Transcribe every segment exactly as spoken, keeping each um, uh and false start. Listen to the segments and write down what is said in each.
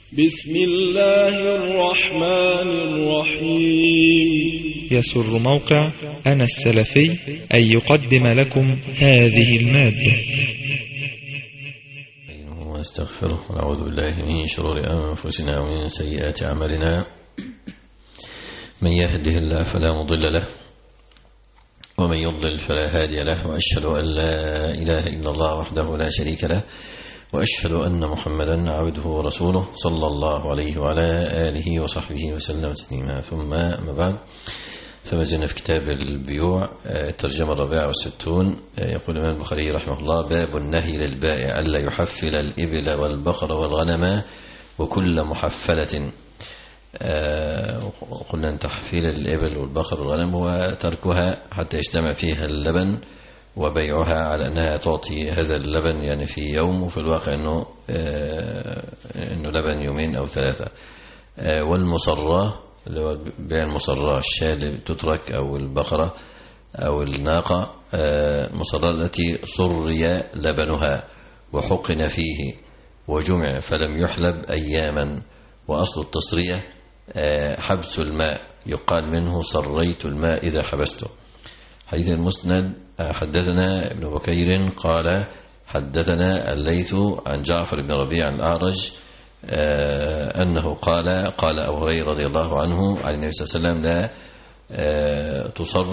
بسم الله الرحمن الرحيم. يسر موقع أنا السلفي أن يقدم لكم هذه المادة. ونستغفره ونعوذ بالله من شرور أنفسنا ومن سيئات أعمالنا. من يهده الله فلا مضل له ومن يضلل فلا هادي له، وأشهد أن لا إله إلا الله وحده لا شريك له، وأشهد أن محمدا عبده ورسوله صلى الله عليه وعلى آله وصحبه وسلم تسليما. ثم ما بعد، فما زلنا في كتاب البيوع، الترجمة الرابعة والستون. يقول الإمام البخاري رحمه الله: باب النهي للبائع ألا يحفل الإبل والبقر والغنم وكل محفلة. قلنا أن تحفيل الإبل والبقر والغنم وتركها حتى يجتمع فيها اللبن وبيعها على أنها تعطي هذا اللبن يعني في يوم، وفي الواقع أنه, إنه لبن يومين أو ثلاثة. والمصراه اللي هو بيع المصراه، الشاة اللي تترك أو البقرة أو الناقة، المصراه التي صري لبنها وحقن فيه وجمع فلم يحلب أياما. وأصل التصرية حبس الماء، يقال منه صريت الماء إذا حبسته. حديث المسند: حدثنا ابن بكير قال حدثنا الليث عن جعفر بن ربيع الأعرج أنه قال قال أبو هريرة رضي الله عنه عن النبي صلى الله عليه وسلم: لا تصر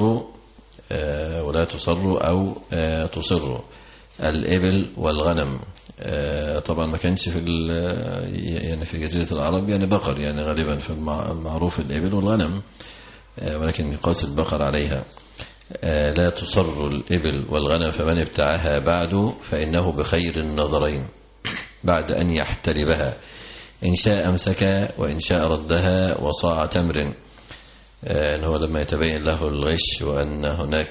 ولا تصر أو تصر الإبل والغنم. طبعا ما كانش في يعني في جزيرة العرب يعني بقر، يعني غالبا في المعروف الإبل والغنم، ولكن يقاس البقر عليها. لا تصر الإبل والغنم فمن ابتاعها بعد فإنه بخير النظرين بعد أن يحتلبها، إن شاء أمسك وإن شاء ردها وصاع تمر. أنه لما يتبين له الغش وأن هناك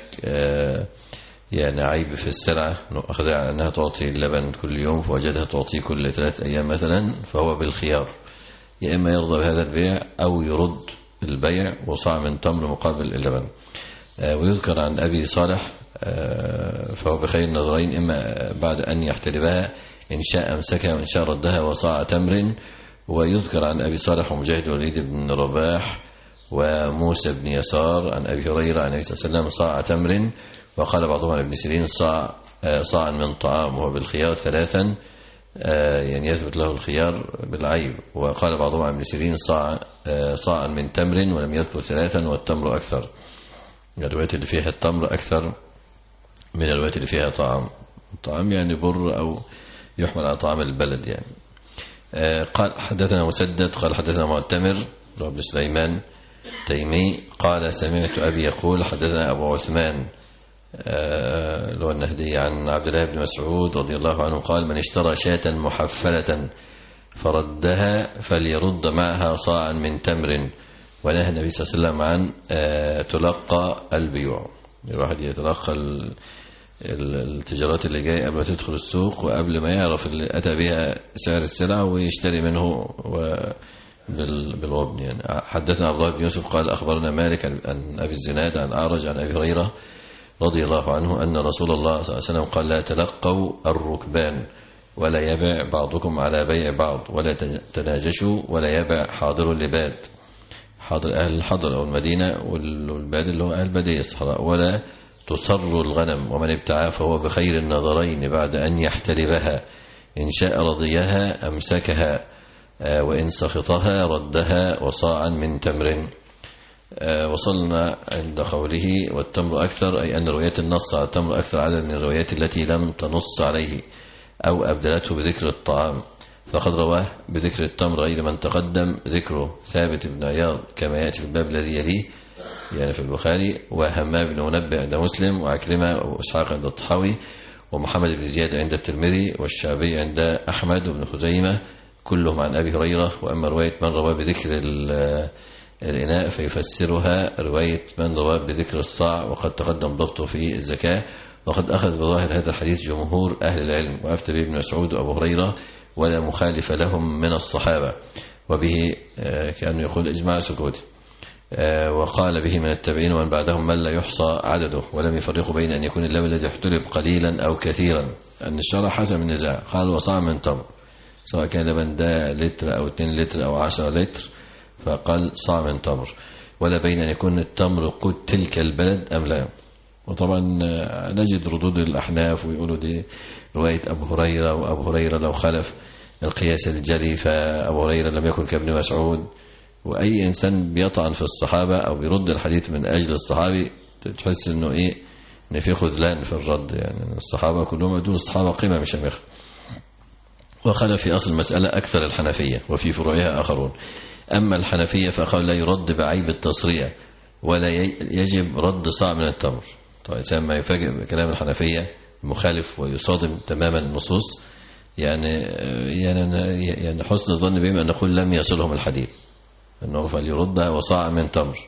يعني عيب في السلعة، أخذها أنها تعطي اللبن كل يوم فوجدها تعطي كل ثلاث أيام مثلا، فهو بالخيار، يا إما يرضى بهذا البيع أو يرد البيع وصاع من تمر مقابل اللبن. ويذكر عن أبي صالح فهو بخير النظرين، إما بعد أن يحتلبها إن شاء أمسكها وإن شاء ردها وصاع تمر. ويذكر عن أبي صالح ومجاهد وليد بن رباح وموسى بن يسار عن أبي هريرة عن النبي صلى الله عليه وسلم: صاع تمر. وقال بعضهم عن ابن سيرين: صاع صاع من طعام، وهو بالخيار ثلاثا، يعني يثبت له الخيار بالعيب. وقال بعضهم عن ابن سيرين: صاع صاع من تمر، ولم يذكر ثلاثا، والتمر أكثر. الروايات اللي فيها التمر أكثر من الروايات اللي فيها طعام. طعام يعني بر أو يحمل على طعام البلد يعني. قال حدثنا مسدد قال حدثنا معتمر بن سليمان تيمي قال سمعت أبي يقول حدثنا أبو عثمان لو النهدي عن عبد الله بن مسعود رضي الله عنه قال: من اشترى شاة محفلة فردها فليرد معها صاعا من تمر. ونهى النبي صلى الله عليه وسلم عن تلقى البيوع، الواحد يتلقى التجارات اللي جاي قبل ما تدخل السوق وقبل ما يعرف اللي أتى بها سعر السلعة ويشتري منه بالغبن يعني. حدثنا عبد الله بن يوسف قال أخبرنا مالك عن أبي الزناد عن أعرج عن أبي هريرة رضي الله عنه أن رسول الله صلى الله عليه وسلم قال: لا تلقوا الركبان ولا يبع بعضكم على بيع بعض، ولا تناجشوا ولا يبع حاضر لباد، حاضر أهل الحضر أو المدينة، والباد اللي هو أهل بدية الصحراء. ولا تصر الغنم، ومن ابتاعها فهو بخير النظرين بعد أن يحتلبها، إن شاء رضيها أمسكها وإن سخطها ردها وصاعا من تمر. وصلنا عند قوله: والتمر أكثر، أي أن روايات النص على التمر أكثر عدد من الروايات التي لم تنص عليه أو أبدلته بذكر الطعام. فقد رواه بذكر التمر غير من تقدم ذكره ثابت بن عياض كما يأتي في الباب الذي يليه يعني في البخاري، وهمام بن منبه عند مسلم، وعكرمة وإسحاق عند الطحاوي، ومحمد بن زياد عند الترمذي، والشعبي عند أحمد وابن خزيمة، كلهم عن أبي هريرة. وأما رواية من رواه بذكر الإناء فيفسرها رواية من رواه بذكر الصاع، وقد تقدم ضبطه في الزكاة. وقد أخذ بظاهر هذا الحديث جمهور أهل العلم، وأفتى به ابن مسعود وأبو هريرة ولا مخالف لهم من الصحابة، وبه كأنه يقول إجماع سكوتي. وقال به من التابعين ومن بعدهم من لا يحصى عدده، ولم يفرقوا بين أن يكون اللبن الذي يحتلب قليلا أو كثيرا، أن الشرع حسم النزاع. قال: وصاع من تمر، سواء كان لبن ده لتر أو اتنين لتر أو عشرة لتر، فقال صاع من تمر، ولا بين أن يكون التمر قوت تلك البلد أم لا. وطبعا نجد ردود الأحناف ويقولوا دي رواية أبو هريرة، وأبو هريرة لو خلف القياس الجلي فأبو هريرة لم يكن كابن مسعود. وأي إنسان بيطعن في الصحابة أو بيرد الحديث من أجل الصحابي تحس إنه إيه، إن في خذلان في الرد، يعني الصحابة كلهم دون الصحابة قيمة مش شمخ. وخلف في أصل المسألة أكثر الحنفية وفي فروعها آخرون. أما الحنفية فقال لا يرد بعيب التصريع ولا يجب رد صاع من التمر. طبعا الإنسان ما يفاجئ بكلام الحنفية مخالف ويصادم تماما النصوص، يعني يعني يعني حسن الظن بهم أن نقول لم يصلهم الحديث أنه فليردها وصاع من تمر.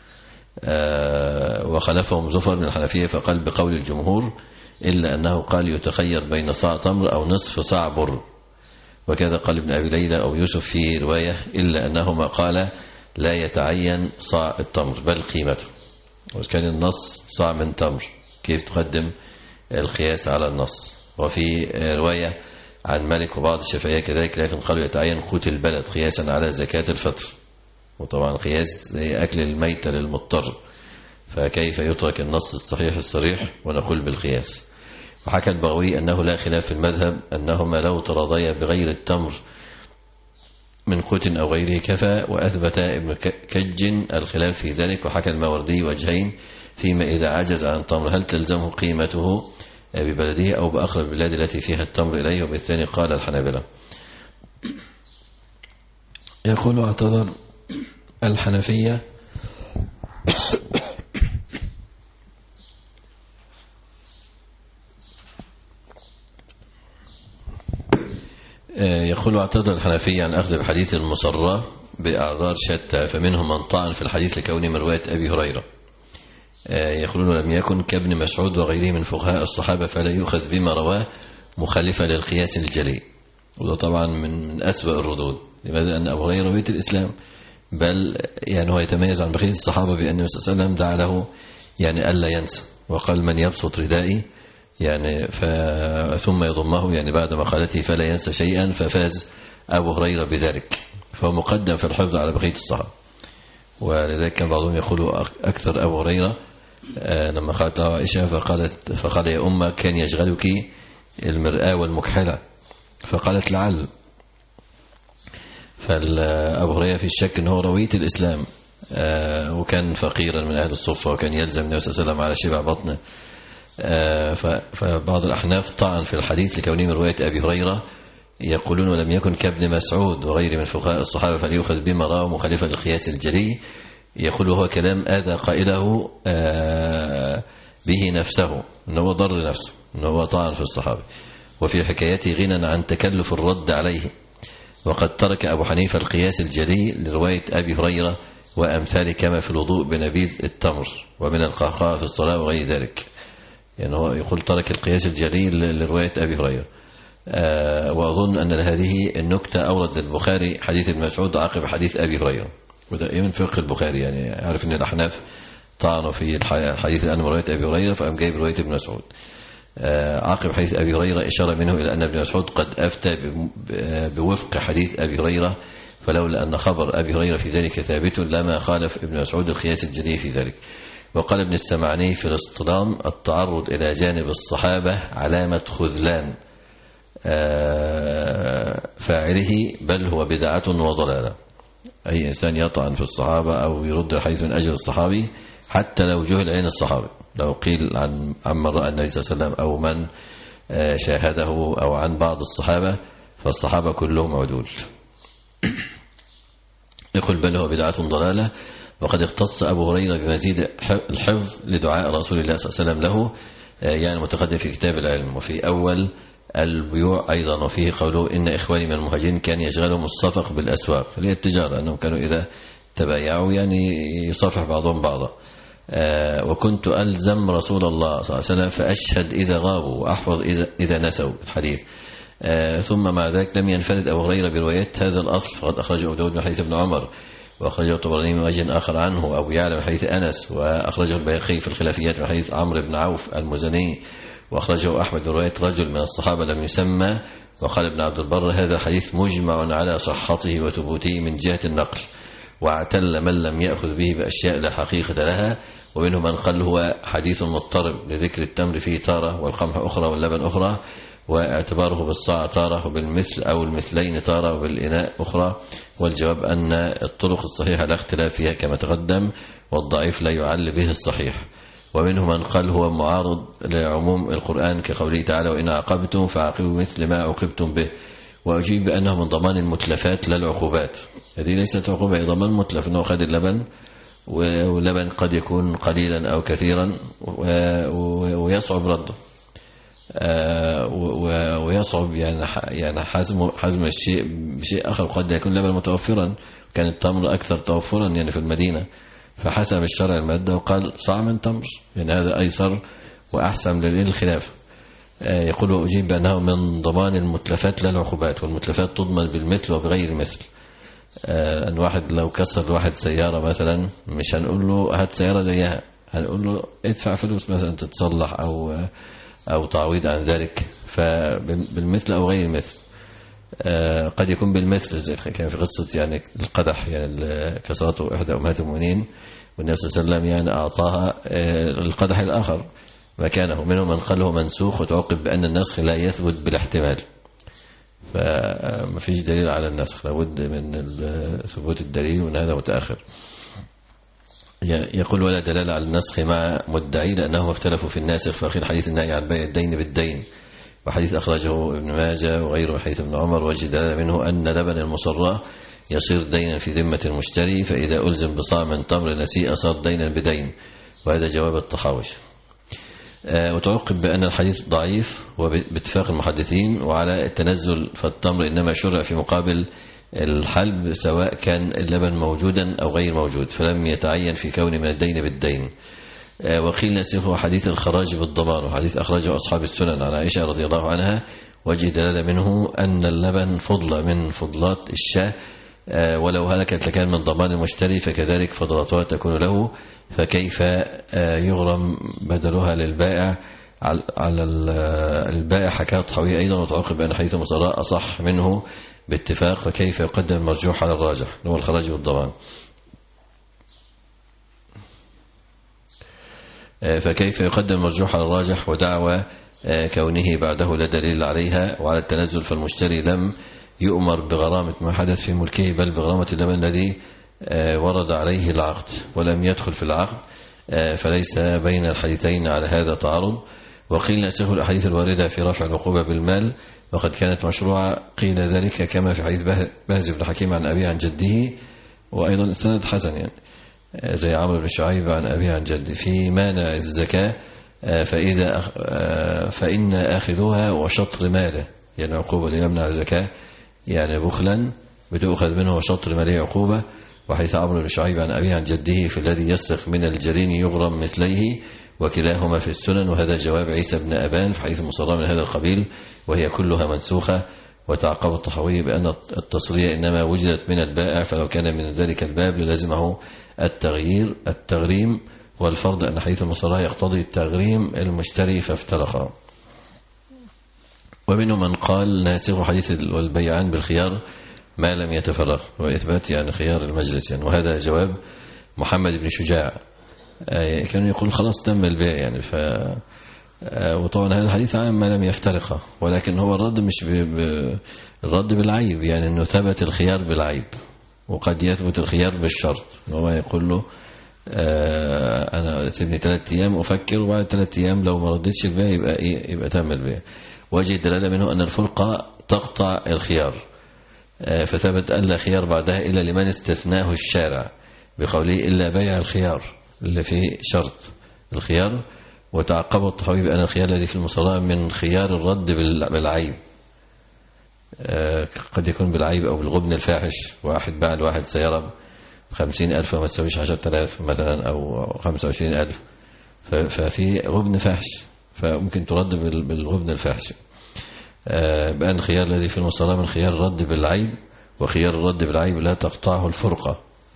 آه وخلفهم زفر من الحنفية فقال بقول الجمهور، إلا أنه قال يتخير بين صاع تمر أو نصف صاع بر. وكذا قال ابن أبي ليلى أو يوسف في رواية، إلا أنهما قال لا يتعين صاع التمر بل قيمته. وكان النص صاع من تمر، كيف تقدم القياس على النص. وفي رواية عن مالك وبعض الشافعية كذلك، لكن قالوا يتعين قوت البلد قياسا على زكاة الفطر. وطبعا قياس زي أكل الميتة للمضطر، فكيف يترك النص الصحيح الصريح ونقول بالقياس. وحكى البغوي أنه لا خلاف في المذهب أنهما لو تراضيا بغير التمر من قوت أو غيره كفى. وأثبت ابن كج الخلاف في ذلك. وحكى الماوردي وجهين فيما إذا عجز عن التمر هل تلزمه قيمته ببلده أو بأقرب البلاد التي فيها التمر إليه. وبالثاني قال الحنابلة. يقول اعتذر الحنفية يقول اعتذر الحنفية عن أخذ بحديث المصرى بأعذار شتى، فمنهم من طعن في الحديث لكونه من رواية أبي هريرة. يقولون لم يكن كابن مسعود وغيره من فقهاء الصحابة فلا يؤخذ بما رواه مخالفة للقياس الجلي. وده طبعا من أسوأ الردود. لماذا؟ أن أبو هريرة بيت الإسلام، بل يعني هو يتميز عن بقية الصحابة بأن النبي صلى الله عليه وسلم دعا له يعني ألا ينسى، وقال من يبسط ردائي يعني ثم يضمه، يعني بعد مقالته فلا ينسى شيئا، ففاز أبو هريرة بذلك، فهو مقدم في الحفظ على بقية الصحابة. ولذلك كان بعضهم يقول أكثر أبو هريرة لما قالت عائشة فقالت فقال يا أمة كان يشغلك المرآة والمكحلة، فقالت لعل. فأبو هريرة في الشك أنه روية الإسلام، وكان فقيرا من أهل الصفة، وكان يلزم النبي صلى الله عليه وسلم على شبع بطنه. فبعض الأحناف طعن في الحديث لكونه من رواية أبي هريرة. يقولون ولم يكن كابن مسعود وغيره من فقهاء الصحابة فليؤخذ بما رأى مخالفا للقياس الجلي. يقول هو كلام آذى قائله به نفسه، أنه ضر نفسه، أنه طعن في الصحابة. وفي حكايته غنى عن تكلف الرد عليه. وقد ترك أبو حنيفة القياس الجلي لرواية أبي هريرة وأمثال كما في الوضوء بنبيذ التمر ومن القهقه في الصلاة وغير ذلك. يعني هو يقول ترك القياس الجلي لرواية أبي هريرة. آه وأظن أن هذه النكتة أورد البخاري حديث ابن مسعود عقب حديث أبي هريرة، وده من فقه البخاري، يعني عارف أن الأحناف طعنوا في الحديث الآن رواية أبي هريرة فأم جايب رواية ابن مسعود. آه عقب حديث أبي هريرة إشارة منه إلى أن ابن مسعود قد أفتى بوفق حديث أبي هريرة، فلولا أن خبر أبي هريرة في ذلك ثابت لما خالف ابن مسعود القياس الجلي في ذلك. وقال ابن السمعاني في الاصطدام التعرض إلى جانب الصحابة علامة خذلان فاعله، بل هو بدعة وضلالة. أي إنسان يطعن في الصحابة أو يرد الحديث من أجل الصحابي حتى لو جهل عين الصحابي، لو قيل عن عمن رأى النبي صلى الله عليه وسلم أو من شاهده أو عن بعض الصحابة، فالصحابة كلهم عدول. يقول بل هو بدعة ضلالة. وقد اختص أبو هريرة بمزيد الحفظ لدعاء رسول الله صلى الله عليه وسلم له، يعني متقدم في كتاب العلم وفي أول البيوع أيضا. وفيه قوله إن إخواني من المهاجرين كان يشغلهم الصفق بالأسواق، اللي هي التجارة، أنهم كانوا إذا تبايعوا يعني يصافح بعضهم بعضا. وكنت ألزم رسول الله صلى الله عليه وسلم فأشهد إذا غابوا وأحفظ إذا, إذا نسوا الحديث. ثم مع ذلك لم ينفرد أبو هريرة برواية هذا الأصل، فقد أخرجه أبو داود من حديث ابن عمر، وأخرجه الطبراني من وجه آخر عنه أبو يعلى من حديث أنس، وأخرجه البيهقي في الخلافيات من حديث عمرو بن عوف المزني، وأخرجه أحمد من رواية رجل من الصحابة لم يسمى وقال ابن عبد البر هذا الحديث مجمع على صحته وثبوته من جهة النقل، واعتل من لم يأخذ به بأشياء لا حقيقة لها، ومنه من قال هو حديث مضطرب لذكر التمر فيه تارة والقمح أخرى واللبن أخرى، واعتباره بالصاع تارة وبالمثل أو المثلين تارة وبالإناء أخرى. والجواب أن الطرق الصحيحة لا اختلاف فيها كما تقدم، والضعيف لا يعل به الصحيح. ومنه من قال هو معارض لعموم القرآن كقوله تعالى وإن عاقبتم فعاقبوا مثل ما عوقبتم به، وأجيب بأنه من ضمان المتلفات لا العقوبات. هذه ليست عقوبة، هي ضمان متلف، أنه أخذ اللبن، واللبن قد يكون قليلا أو كثيرا ويصعب رده، ويصعب يعني يعني حزم حزم الشيء بشيء آخر. قد يكون اللبن متوفرا، كان التمر أكثر توفرا يعني في المدينة، فحسب الشرع المادة وقال صاع من تمر، يعني هذا أيسر وأحسن للخلاف. يقول أجيب بأنه من ضمان المتلفات لا العقوبات، والمتلفات تضمن بالمثل وبغير مثل. أن واحد لو كسر واحد سيارة مثلا، مش هنقول له هات سيارة زيها، هنقول له ادفع فلوس مثلا تتصلح أو أو تعويض عن ذلك، فبالمثل أو غير المثل. قد يكون بالمثل زي كان في قصة يعني القدح، يعني كسرته إحدى أمهات المؤمنين والنبي صلى الله عليه وسلم يعني أعطاها القدح الآخر مكانه. منهم من قال له منسوخ، وتعقب بأن النسخ لا يثبت بالاحتمال، فما فيش دليل على النسخ، لابد من ثبوت الدليل، وأن هذا متأخر. يقول ولا دلالة على النسخ مع مدعي لأنهم اختلفوا في الناسخ، فأخير حديث النهي عن بيع الدين بالدين، وحديث أخرجه ابن ماجه وغيره حديث ابن عمر، وجه دلالة منه أن لبن المصرى يصير دينا في ذمة المشتري، فإذا ألزم بصاع من تمر نسيء صار دينا بدين، وهذا جواب الطحاوي. وتعقب بأن الحديث ضعيف وباتفاق المحدثين، وعلى التنزل فالتمر إنما شرع في مقابل الحلب سواء كان اللبن موجودا أو غير موجود، فلم يتعين في كون من الدين بالدين. وقيل نسخه حديث الخراج بالضمان، وحديث أخرجه أصحاب السنن عن عائشة رضي الله عنها، وجه دلالة منه أن اللبن فضلة من فضلات الشاة، ولو هلكت لكان من ضمان المشتري، فكذلك فضلاتها تكون له، فكيف يغرم بدلها للبائع على البائع. حكاية الطحاوي أيضا، وتعقب بأن حديث المصراء أصح منه باتفاق، فكيف يقدم المرجوح على الراجح هو الخراج والضمان. فكيف يقدم المرجوح على الراجح، ودعوى كونه بعده لا دليل عليها. وعلى التنزل فالمشتري لم يؤمر بغرامة ما حدث في ملكه، بل بغرامة اللبن الذي ورد عليه العقد ولم يدخل في العقد، فليس بين الحديثين على هذا تعارض. وقيل نسخ الأحاديث الواردة في رفع العقوبة بالمال وقد كانت مشروعة، قيل ذلك كما في حديث بهز بن حكيم عن أبيه عن جده، وأيضا السند حسن يعني زي عمرو بن شعيب عن أبيه عن جده في مانع الزكاة، فإذا فإن آخذها وشطر ماله، يعني عقوبة ليمنع الزكاة يعني بخلا بتؤخذ منه وشطر ماله عقوبة. وحيث عمرو بن شعيب عن أبيه عن جده في الذي يسرق من الجرين يغرم مثليه، وكلاهما في السنن. وهذا جواب عيسى بن أبان في حديث المصرى من هذا القبيل، وهي كلها منسوخة. وتعقب الطحاوي بأن التصرية إنما وجدت من البائع، فلو كان من ذلك الباب لازمه التغيير التغريم، والفرض أن حديث المصرى يقتضي التغريم المشتري فافترقا. ومنهم من قال ناسخ حديث والبيعان بالخيار ما لم يتفرق، وإثبات يعني خيار المجلس يعني. وهذا جواب محمد بن شجاع، كان يقول خلاص تم البيع يعني. ف وطبعا هذا الحديث عام ما لم يفترقه، ولكن هو الرد مش ب... الرد بالعيب، يعني انه ثبت الخيار بالعيب، وقد يثبت الخيار بالشرط. هو يقول له آه انا سيبني ثلاث ايام افكر، وبعد ثلاث ايام لو ما ردتش البيع يبقى ايه، يبقى تم البيع. وجه الدلاله منه ان الفرقه تقطع الخيار، آه فثبت ان لا خيار بعدها الا لمن استثناه الشارع بقوله الا بيع الخيار اللي فيه شرط الخيار. وتعقب الطحاوي بأن الخيار الذي في المصرى من خيار الرد بالعيب، قد يكون بالعيب أو بالغبن الفاحش. واحد باع لواحد سيارة بخمسين ألف وما تسويش عشرة آلاف مثلا أو خمسة وعشرين ألف، ففي غبن فاحش فممكن ترد بالغبن الفاحش. بأن الخيار الذي في المصرى من خيار الرد بالعيب، وخيار الرد بالعيب لا تقطعه الفرقة.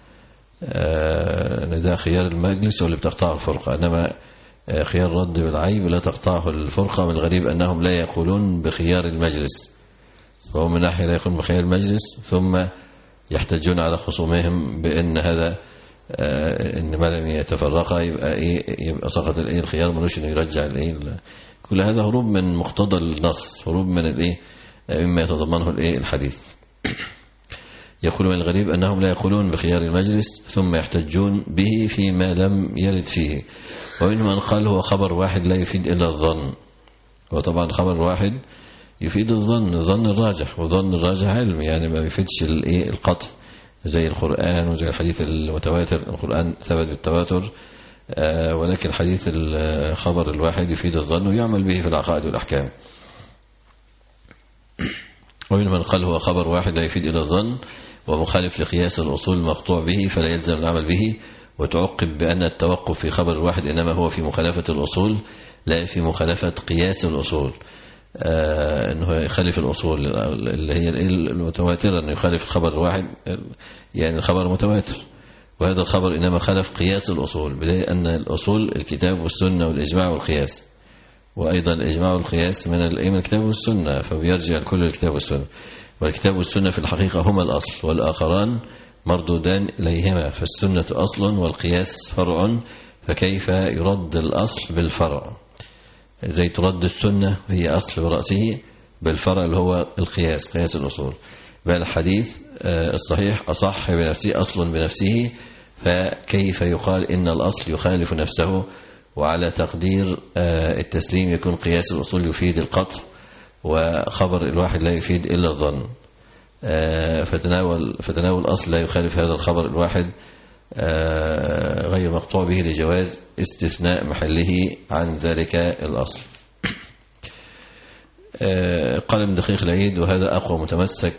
ده خيار المجلس واللي بتقطعه الفرقة، إنما خيار الرد بالعيب لا تقطعه الفرقة. من الغريب أنهم لا يقولون بخيار المجلس، فهو من ناحية لا يكون بخيار المجلس، ثم يحتجون على خصومهم بأن هذا آه إن ما لم يتفرقا يبقى إيه يبقى سقط الإيه الخيار ملوش إنه يرجع الإيه. كل هذا هروب من مقتضى النص، هروب من الإيه مما يتضمنه الإيه الحديث. يقول من الغريب أنهم لا يقولون بخيار المجلس ثم يحتجون به فيما لم يرد فيه، ومنهم من قال هو خبر واحد لا يفيد إلا الظن. وطبعا خبر واحد يفيد الظن، الظن الراجح، وظن الراجح علم يعني ما بيفيدش الايه القطع زي القرآن وزي الحديث المتواتر. القرآن ثبت بالتواتر آه ولكن حديث الخبر الواحد يفيد الظن ويعمل به في العقائد والأحكام. ومن من قال هو خبر واحد لا يفيد إلا الظن ومخالف لقياس الأصول المقطوع به فلا يلزم العمل به، وتعقب بأن التوقف في خبر الواحد إنما هو في مخالفة الأصول لا في مخالفة قياس الأصول. آه أنه يخالف الأصول اللي هي المتواترة، أنه يخالف الخبر الواحد يعني الخبر متواتر، وهذا الخبر إنما خالف قياس الأصول، بدليل أن الأصول الكتاب والسنة والإجماع والقياس، وأيضا الإجماع والقياس من الكتاب والسنة، فبيرجع لكل الكتاب والسنة، والكتاب والسنة في الحقيقة هما الأصل والآخران مردودان إليهما، فالسنة أصل والقياس فرع، فكيف يرد الأصل بالفرع؟ زي ترد السنة هي أصل برأسه بالفرع اللي هو القياس، قياس الأصول. بل الحديث الصحيح أصح بنفسه، أصل بنفسه، فكيف يقال إن الأصل يخالف نفسه؟ وعلى تقدير التسليم يكون قياس الأصول يفيد القطع وخبر الواحد لا يفيد إلا الظن، فتناول فتناول الأصل لا يخالف هذا الخبر الواحد غير مقطوع به لجواز استثناء محله عن ذلك الأصل. قال ابن دقيق العيد وهذا أقوى متمسك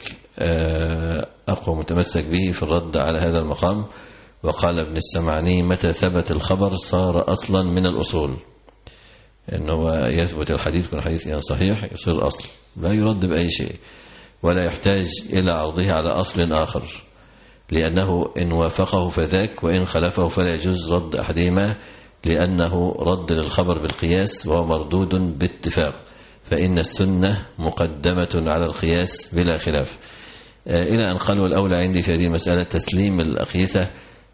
أقوى متمسك به في الرد على هذا المقام. وقال ابن السمعاني متى ثبت الخبر صار أصلا من الأصول، إنه يثبت الحديث كن حديث صحيح يصير أصل لا يرد بأي شيء ولا يحتاج إلى عرضه على أصل آخر، لأنه إن وافقه فذاك وإن خلفه فلا يجوز رد أحدهما، لأنه رد للخبر بالقياس وهو مردود باتفاق، فإن السنة مقدمة على القياس بلا خلاف. إلى أن قال والأولى عندي في هذه المسألة تسليم الأقيسة،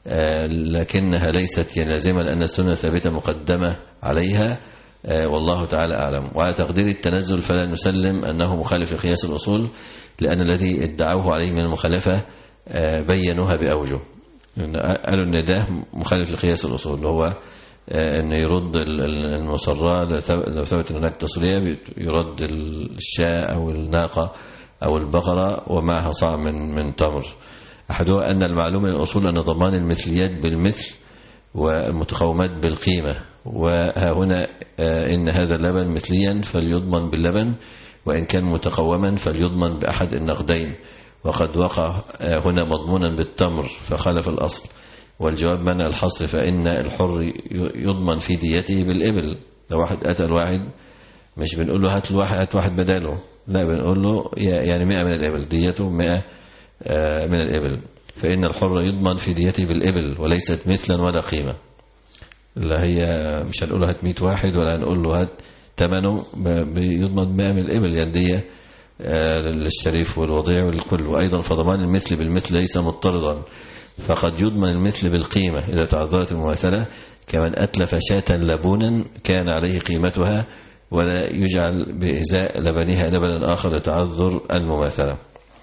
لكنها ليست لازمة لأن السنة ثابتة مقدمة عليها والله تعالى أعلم. وعلى تقدير التنزل فلا نسلم أنه مخالف لقياس الأصول، لأن الذي ادعوه عليه من المخالفة بينوها بأوجه، قالوا أن ده مخالف لقياس الأصول اللي هو أن يرد المصرى لو ثبت أن هناك تصرية يرد الشاء أو الناقة أو البقرة ومعها صاع من من تمر. أحدها أن المعلوم من الأصول أن ضمان المثليات بالمثل والمتقومات بالقيمة، وها هنا إن هذا اللبن مثليا فليضمن باللبن، وإن كان متقوما فليضمن بأحد النقدين، وقد وقع هنا مضمونا بالتمر فخالف الأصل. والجواب منع الحصر، فإن الحر يضمن في ديته بالإبل. لو واحد أتى الواحد مش بنقول له هات الواحد هات واحد بداله، لا بنقول له يعني مئة من الإبل ديته مئة من الإبل، فإن الحر يضمن في ديته بالإبل وليست مثلا ولا قيمة. لا هي مش هنقول له هات مئة واحد ولا هنقول له هات ثمنه، بيضمن مئة من الإبل يعني دية للشريف والوضيع والكل. وأيضا فضمان المثل بالمثل ليس مضطردا، فقد يضمن المثل بالقيمة إذا تعذرت المماثلة، كمن أتلف شاة لبونا كان عليه قيمتها ولا يجعل بإزاء لبنها لبنا آخر لتعذر المماثلة.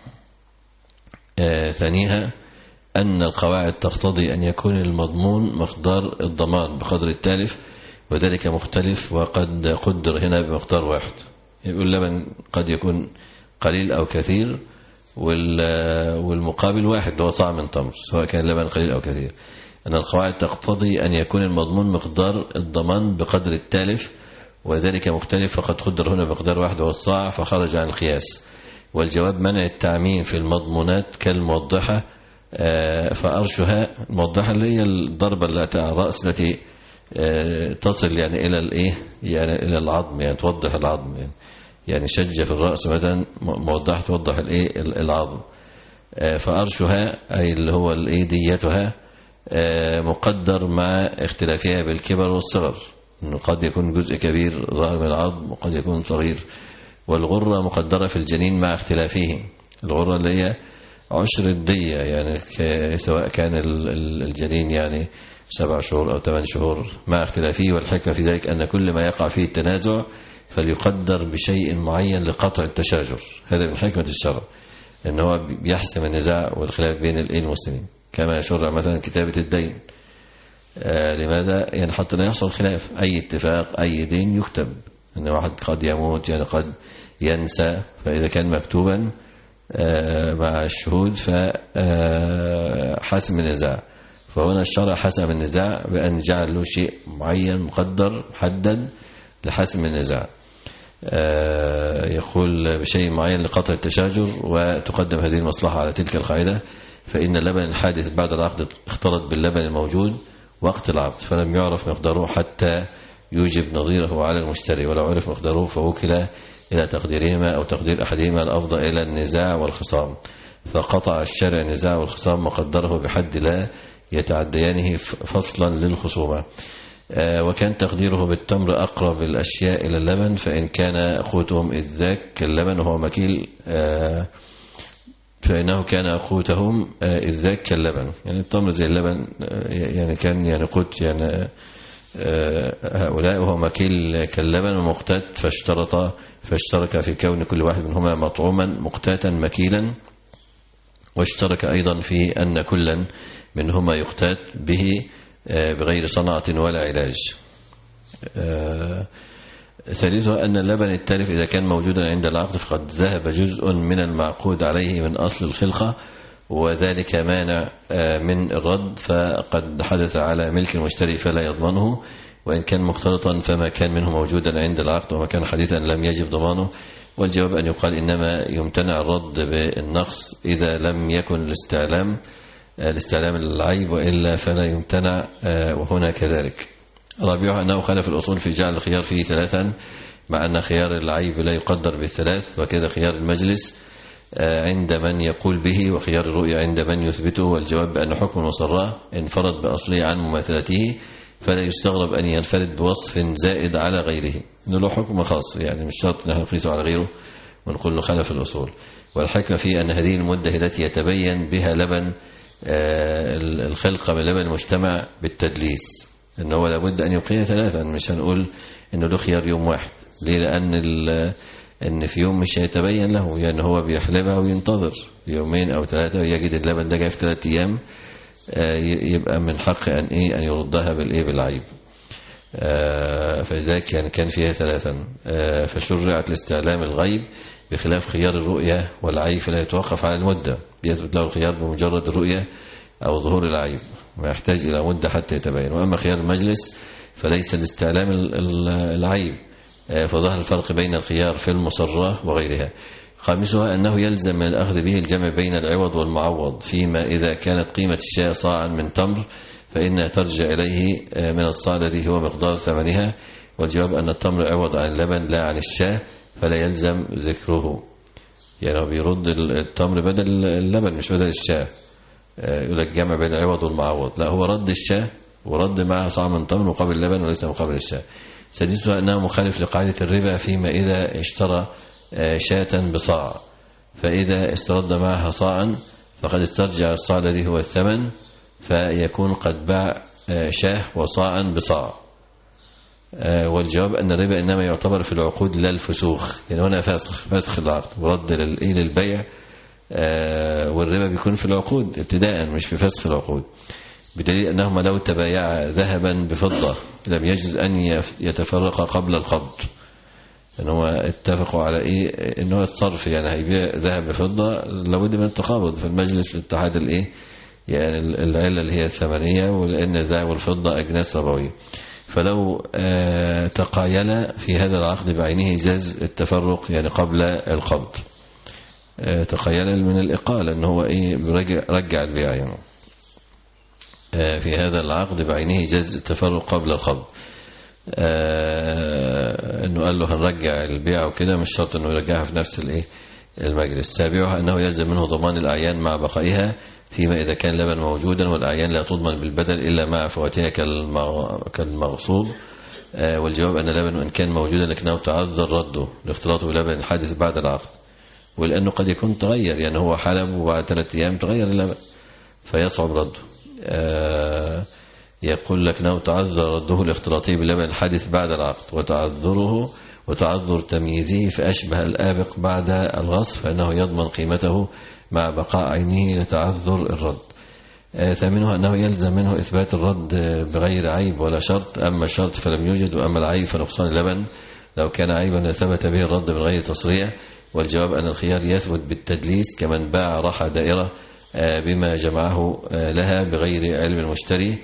آه ثانيها أن القواعد تقتضي أن يكون المضمون مقدار الضمان بقدر التالف، وذلك مختلف وقد قدر هنا بمقدار واحد. يقول اللبن قد يكون قليل أو كثير، والمقابل واحد هو صاع من تمر سواء كان لبن قليل أو كثير. أن القواعد تقتضي أن يكون المضمون مقدار الضمان بقدر التالف، وذلك مختلف فقد قدر هنا بمقدار واحد هو الصاع فخرج عن القياس. والجواب منع التعميم في المضمونات كالموضحة، فأرشها الموضحة اللي هي الضربة التي على الرأس التي تصل يعني إلى الإيه يعني إلى العظم، يعني توضح العظم، يعني يعني شجة في الرأس مثلا موضحة توضح الإيه العظم. فأرشها أي اللي هو الإيه ديتها مقدر مع اختلافها بالكبر والصغر، إنه قد يكون جزء كبير ظاهر من العظم وقد يكون صغير. والغرة مقدرة في الجنين مع اختلافه. الغرة اللي هي عشر الدية، يعني سواء كان الجنين يعني سبع شهور أو ثمان شهور مع اختلافه. والحكمة في ذلك أن كل ما يقع فيه التنازع فليقدر بشيء معين لقطع التشاجر. هذا من حكمة الشرع، أنه هو بيحسم النزاع والخلاف بين المسلمين، كما يشرع مثلا كتابة الدين. آه لماذا؟ يعني حتى لا يحصل خلاف، أي اتفاق أي دين يكتب، أن واحد قد يموت يعني قد ينسى، فإذا كان مكتوبا آه مع الشهود فحسم النزاع. فهنا الشرع حسم النزاع بأن جعل له شيء معين مقدر محدد لحسم النزاع. آه يقول بشيء معين لقطع التشاجر، وتقدم هذه المصلحة على تلك القاعدة. فإن اللبن الحادث بعد العقد اختلط باللبن الموجود وقت العقد، فلم يعرف مقداره حتى يوجب نظيره على المشتري، ولو عرف مقداره فوكل إلى تقديرهما أو تقدير أحدهما الأفضل إلى النزاع والخصام، فقطع الشارع النزاع والخصام مقدره بحد لا يتعديانه فصلا للخصومة. آه وكان تقديره بالتمر أقرب الأشياء إلى اللبن، فإن كان قوتهم إذ ذاك اللبن وهو مكيل آه فإنه كان قوتهم آه إذ ذاك كاللبن، يعني التمر زي اللبن آه يعني كان يعني قوت يعني آه هؤلاء وهو مكيل كاللبن ومقتات، فاشترط فاشترك في كون كل واحد منهما مطعوما مقتاتا مكيلا، واشترك أيضا في أن كلا منهما يقتات به بغير صنعة ولا علاج. ثالثها أن اللبن التالف إذا كان موجودا عند العقد فقد ذهب جزء من المعقود عليه من أصل الخلقة، وذلك مانع من الرد، فقد حدث على ملك المشتري فلا يضمنه، وإن كان مختلطا فما كان منه موجودا عند العقد وما كان حديثا لم يجب ضمانه. والجواب أن يقال إنما يمتنع الرد بالنقص إذا لم يكن الاستعلام الاستعلام العيب، وإلا فلا يمتنع، وهنا كذلك. رابعها أنه خالف الأصول في جعل الخيار فيه ثلاثا، مع أن خيار العيب لا يقدر بالثلاث، وكذا خيار المجلس عند من يقول به، وخيار الرؤية عند من يثبته. والجواب بأن حكم المصراه انفرد بأصله عن مماثلته، فلا يستغرب أن ينفرد بوصف زائد على غيره، إنه له حكم خاص، يعني مش شرط نحن نقيسه على غيره ونقول له خالف الأصول. والحكمة في أن هذه المدة التي يتبين بها لبن الخلقة من لبن المجتمع بالتدليس، إنه هو لابد أن يبقيه ثلاثا، مش هنقول إنه له خيار يوم واحد. ليه؟ لأن إن في يوم مش هيتبين له، يعني هو بيحلبها وينتظر يومين أو ثلاثة ويجد اللبن ده جاي في ثلاثة أيام، يبقى من حق أن إيه أن يردها بالإيه بالعيب. فلذلك يعني كان فيها ثلاثا. فشرعت الاستعلام الغيب بخلاف خيار الرؤية والعيب، فلا يتوقف على المدة، يثبت له الخيار بمجرد الرؤية أو ظهور العيب، ما يحتاج إلى مدة حتى يتبين. وأما خيار المجلس فليس الاستعلام العيب، فظهر الفرق بين الخيار في المصراه وغيرها. خامسها أنه يلزم من الأخذ به الجمع بين العوض والمعوض، فيما إذا كانت قيمة الشاة صاعا من تمر فإنها ترجع إليه من الصاع الذي هو مقدار ثمنها. والجواب أن التمر عوض عن اللبن لا عن الشاة، فلا يلزم ذكره، يعني هو بيرد التمر بدل اللبن مش بدل الشاة. يقول لك جمع بين العوض والمعوض، لا، هو رد الشاة ورد معها صاع من تمر مقابل اللبن وليس مقابل الشاة. سادسها أنه مخالف لقاعدة الربا فيما إذا اشترى شاة بصاع، فإذا استرد معها صاعا فقد استرجع الصاع الذي هو الثمن، فيكون قد باع شاه وصاعا بصاع. والجواب أن الربا إنما يعتبر في العقود لا الفسوخ، يعني هنا فسخ فسخ العقد ورد للبيع، والربا بيكون في العقود ابتداء مش في فسخ العقود، بدليل أنهما لو تبايعا ذهبا بفضة لم يجوز أن يتفرقا قبل القبض، أنه اتفقوا على إيه أنه الصرف، يعني هيبيع ذهب بفضة لابد من التقابض في المجلس لاتحاد الإيه، يعني العلة اللي هي الثمنية، ولأن الذهب والفضة أجناس ربوية. فلو آه تقايل في هذا العقد بعينه جاز التفرق يعني قبل القبض. آه تقايل من الإقالة أنه هو إيه رجع, رجع البيع، يعني آه في هذا العقد بعينه جاز التفرق قبل القبض. آه أنه قال له هنرجع البيع وكده، مش شرط أنه يرجعها في نفس الإيه المجلس. سابعها أنه يلزم منه ضمان الأعيان مع بقائها، فيما إذا كان لبن موجودا والأعيان لا تضمن بالبدل إلا مع فواتها كالمغصوب والجواب أن اللبن وإن كان موجودا لكنه تعذر رده لاختلاطه بلبن الحادث بعد العقد، ولأنه قد يكون تغير، يعني هو حلب وبعد ثلاثة أيام تغير اللبن فيصعب رده. يقول لك أنه تعذر رده لاختلاطه بلبن الحادث بعد العقد، وتعذره وتعذر تمييزه فأشبه الآبق بعد الغصب، فإنه يضمن قيمته مع بقاء عينه لتعذر الرد. ثامنها أنه يلزم منه إثبات الرد بغير عيب ولا شرط، أما الشرط فلم يوجد، وأما العيب فنقصان اللبن لو كان عيبا لثبت به الرد من غير تصريح. والجواب أن الخيار يثبت بالتدليس كمن باع راحة دائرة بما جمعه لها بغير علم المشتري،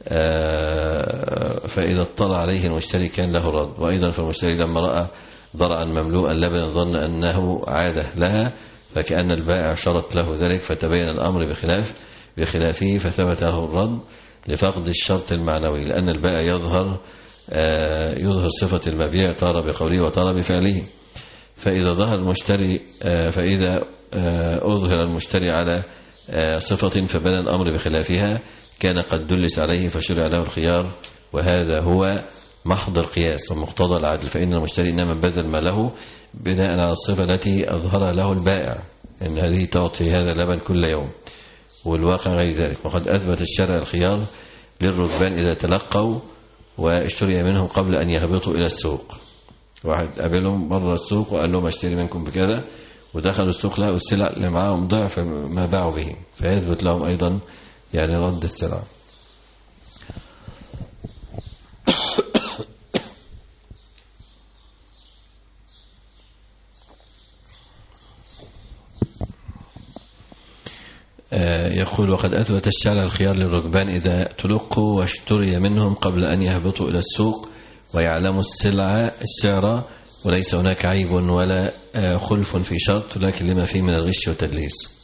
فإذا اطلع عليه المشتري كان له رد. وأيضا فالمشتري لما رأى ضرعا مملوءا لبنا ظن أنه عادة لها، فكأن البائع شرط له ذلك، فتبين الأمر بخلاف بخلافه فثبت له الرد لفقد الشرط المعنوي، لأن البائع يظهر يظهر صفة المبيع تارة بقوله وتارة بفعله. فإذا ظهر المشتري فإذا أظهر المشتري على صفة فبنى الأمر بخلافها كان قد دلس عليه فشرع له الخيار، وهذا هو محض القياس ومقتضى العدل، فإن المشتري إنما بذل ما له بناء على الصفة التي أظهر له البائع، إن هذه تعطي هذا اللبن كل يوم، والواقع غير ذلك. وقد أثبت الشرع الخيار للركبان إذا تلقوا واشتري منهم قبل أن يهبطوا إلى السوق. واحد قابلهم بره السوق وقال لهم اشتري منكم بكذا، ودخلوا السوق لقوا السلع اللي معاهم ضعف ما باعوا به، فيثبت لهم أيضا يعني رد السلع. يقول وقد أثبت الشرع الخيار للركبان إذا تلقوا واشتري منهم قبل أن يهبطوا إلى السوق ويعلموا السلعة السعر، وليس هناك عيب ولا خلف في شرط، لكن لما فيه من الغش والتدليس.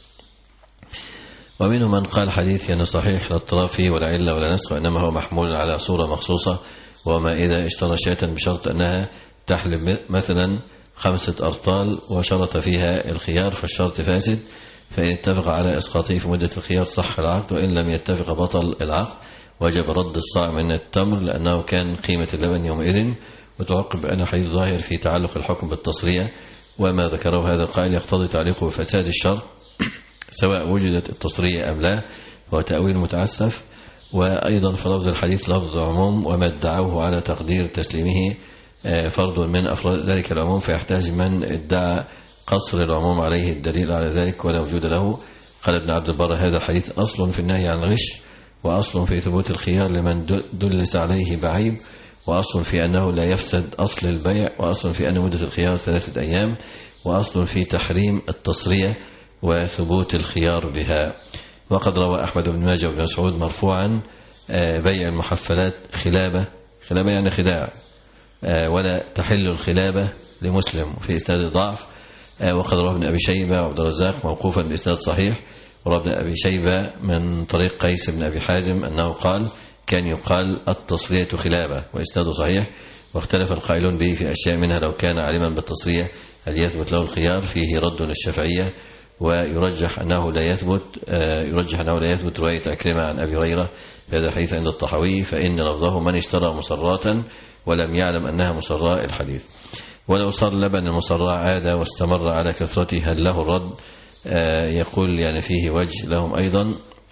ومنهم من قال حديث يعني صحيح لا اضطراب فيه ولا علة ولا نسخ، وإنما هو محمول على صورة مخصوصة، وما إذا اشترى شاة بشرط أنها تحلب مثلا خمسة أرطال وشرط فيها الخيار فالشرط فاسد، فإن اتفق على إسقاطه في مدة الخيار صح العقد، وإن لم يتفق بطل العقد. وجب رد الصاع من التمر لأنه كان قيمة اللبن يومئذ. وتعقب أن حديث ظاهر في تعلق الحكم بالتصرية، وما ذكره هذا القائل يقتضي تعليقه بفساد الشرط سواء وجدت التصرية أم لا، هو تأويل متعسف. وأيضا فلفظ الحديث لفظ عموم، وما ادعوه على تقدير تسليمه فرض من أفراد ذلك العموم، فيحتاج من ادعى قصر العموم عليه الدليل على ذلك ولا وجود له. قال ابن عبد البر هذا الحديث أصل في النهي عن الغش، وأصل في ثبوت الخيار لمن دلس عليه بعيب، وأصل في أنه لا يفسد أصل البيع، وأصل في أن مدة الخيار ثلاثة أيام، وأصل في تحريم التصرية وثبوت الخيار بها. وقد روى أحمد بن ماجه وابن مسعود مرفوعا بيع المحفلات خلابة، خلابة يعني خداع، ولا تحل الخلابة لمسلم في إسناد ضعف. وقد روى ابن أبي شيبة وعبد الرزاق موقوفا بإسناد صحيح، وروى ابن أبي شيبة من طريق قيس بن أبي حازم أنه قال كان يقال التصرية خلابة وإسناده صحيح. واختلف القائلون به في أشياء منها لو كان عالما بالتصرية هل يثبت له الخيار، فيه رد للشافعية، ويرجح أنه لا يثبت يرجح أنه لا يثبت رواية أكرمة عن أبي هريرة هذا الحديث عند الطحاوي، فإن لفظه من اشترى مصراة ولم يعلم أنها مصراء الحديث. ولو صار لبن المصراء عادة واستمر على كثرته هل له الرد؟ يقول يعني فيه وجه لهم أيضا،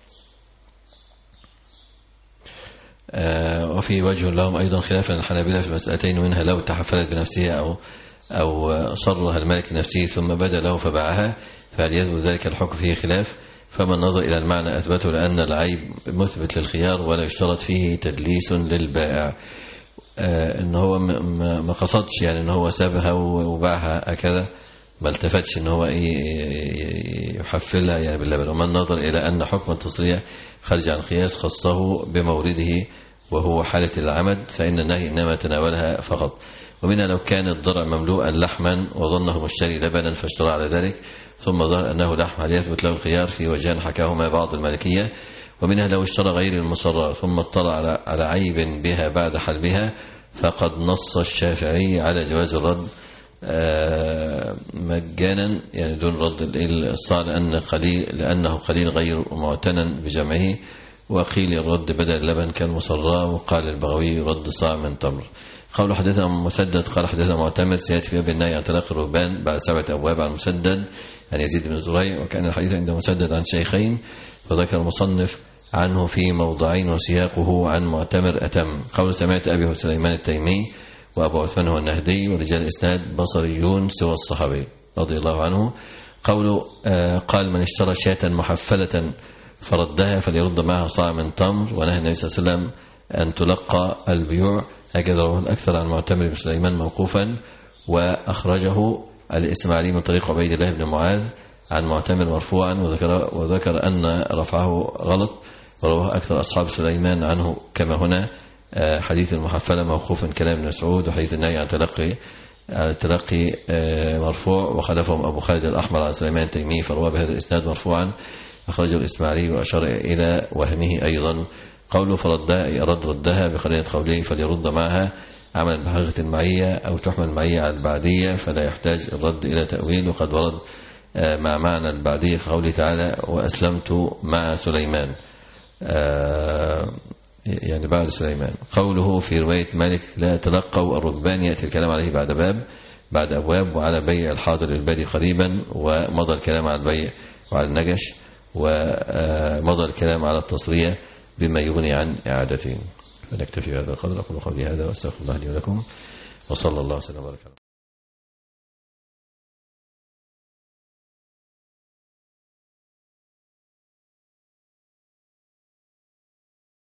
وفي وجه لهم أيضا خلافا الحنابلة في مسألتين، منها لو تحفلت بنفسها أو أو صرها الملك نفسه ثم بدا له فباعها فهل يثبت ذلك الحكم فيه خلاف. فمن نظر إلى المعنى أثبته، لأن العيب مثبت للخيار ولا يشترط فيه تدليس للبائع. آه إن هو ما قصدش يعني إن هو سابها وباعها هكذا، ما التفتش إن هو يحفلها يعني باللبن. ومن نظر إلى أن حكم التصرية خرج عن القياس خصه بمورده وهو حالة العمد، فإن النهي إنما تناولها فقط. ومنها لو كان الضرع مملوءا لحما وظنه مشتري لبنا فاشترى على ذلك ثم ظهر أنه لحم هل يثبت له الخيار، في وجهان حكاهما بعض المالكية. ومنها لو اشترى غير المصرى ثم اطلع على عيب بها بعد حلبها، فقد نص الشافعي على جواز الرد مجانا يعني دون رد الصاع، لأن قليل لأنه قليل غير معتنى بجمعه، وقيل الرد بدل اللبن كالمصرى، وقال البغوي يرد صاع من تمر. قول حدثنا مسدد قال حدثنا معتمر سيأتي في باب النهي عن طلاق الرهبان بعد سبعة أبواب عن مسدد عن يزيد بن زريع، وكان الحديث عند مسدد عن شيخين، فذكر المصنف عنه في موضعين وسياقه عن معتمر أتم. قول سمعت أبي سليمان التيمي وأبو عثمان هو النهدي، ورجال الإسناد بصريون سوى الصحابي رضي الله عنه. قوله آه قال من اشترى شاة محفلة فردها فليرد معها صاع من تمر، ونهى النبي صلى الله عليه وسلم أن تلقى البيوع. هكذا رواه الأكثر عن معتمر بن سليمان موقوفا، وأخرجه الإسماعيلي من طريق عبيد الله بن معاذ عن معتمر مرفوعا، وذكر, وذكر أن رفعه غلط، ورواه أكثر أصحاب سليمان عنه كما هنا. حديث المحفلة موقوفا كلام ابن مسعود، وحديث النهي عن تلقي التلقي مرفوع، وخلفهم أبو خالد الأحمر على سليمان التيمي فرواه بهذا الإسناد مرفوعا، أخرجه الإسماعيلي وأشار إلى وهمه أيضا. قوله فردها يرد ردها بقرينة قوله فليرد معها عمل بحقيقة المعية أو تحمل المعية على البعدية، فلا يحتاج الرد إلى تأويل. وقد ورد مع معنى البعدية قوله تعالى وأسلمت مع سليمان، يعني بعد سليمان. قوله في رواية مالك لا تلقوا الركبان يأتي الكلام عليه بعد باب بعد أبواب، وعلى بيع الحاضر للبادي قريبا، ومضى الكلام على البيع وعلى النجش، ومضى الكلام على التصرية بما يغني عن إعادته. فنكتفي بهذا القدر. أقول قولي هذا وأستغفر الله لي ولكم، وصلى الله وسلم وبارك.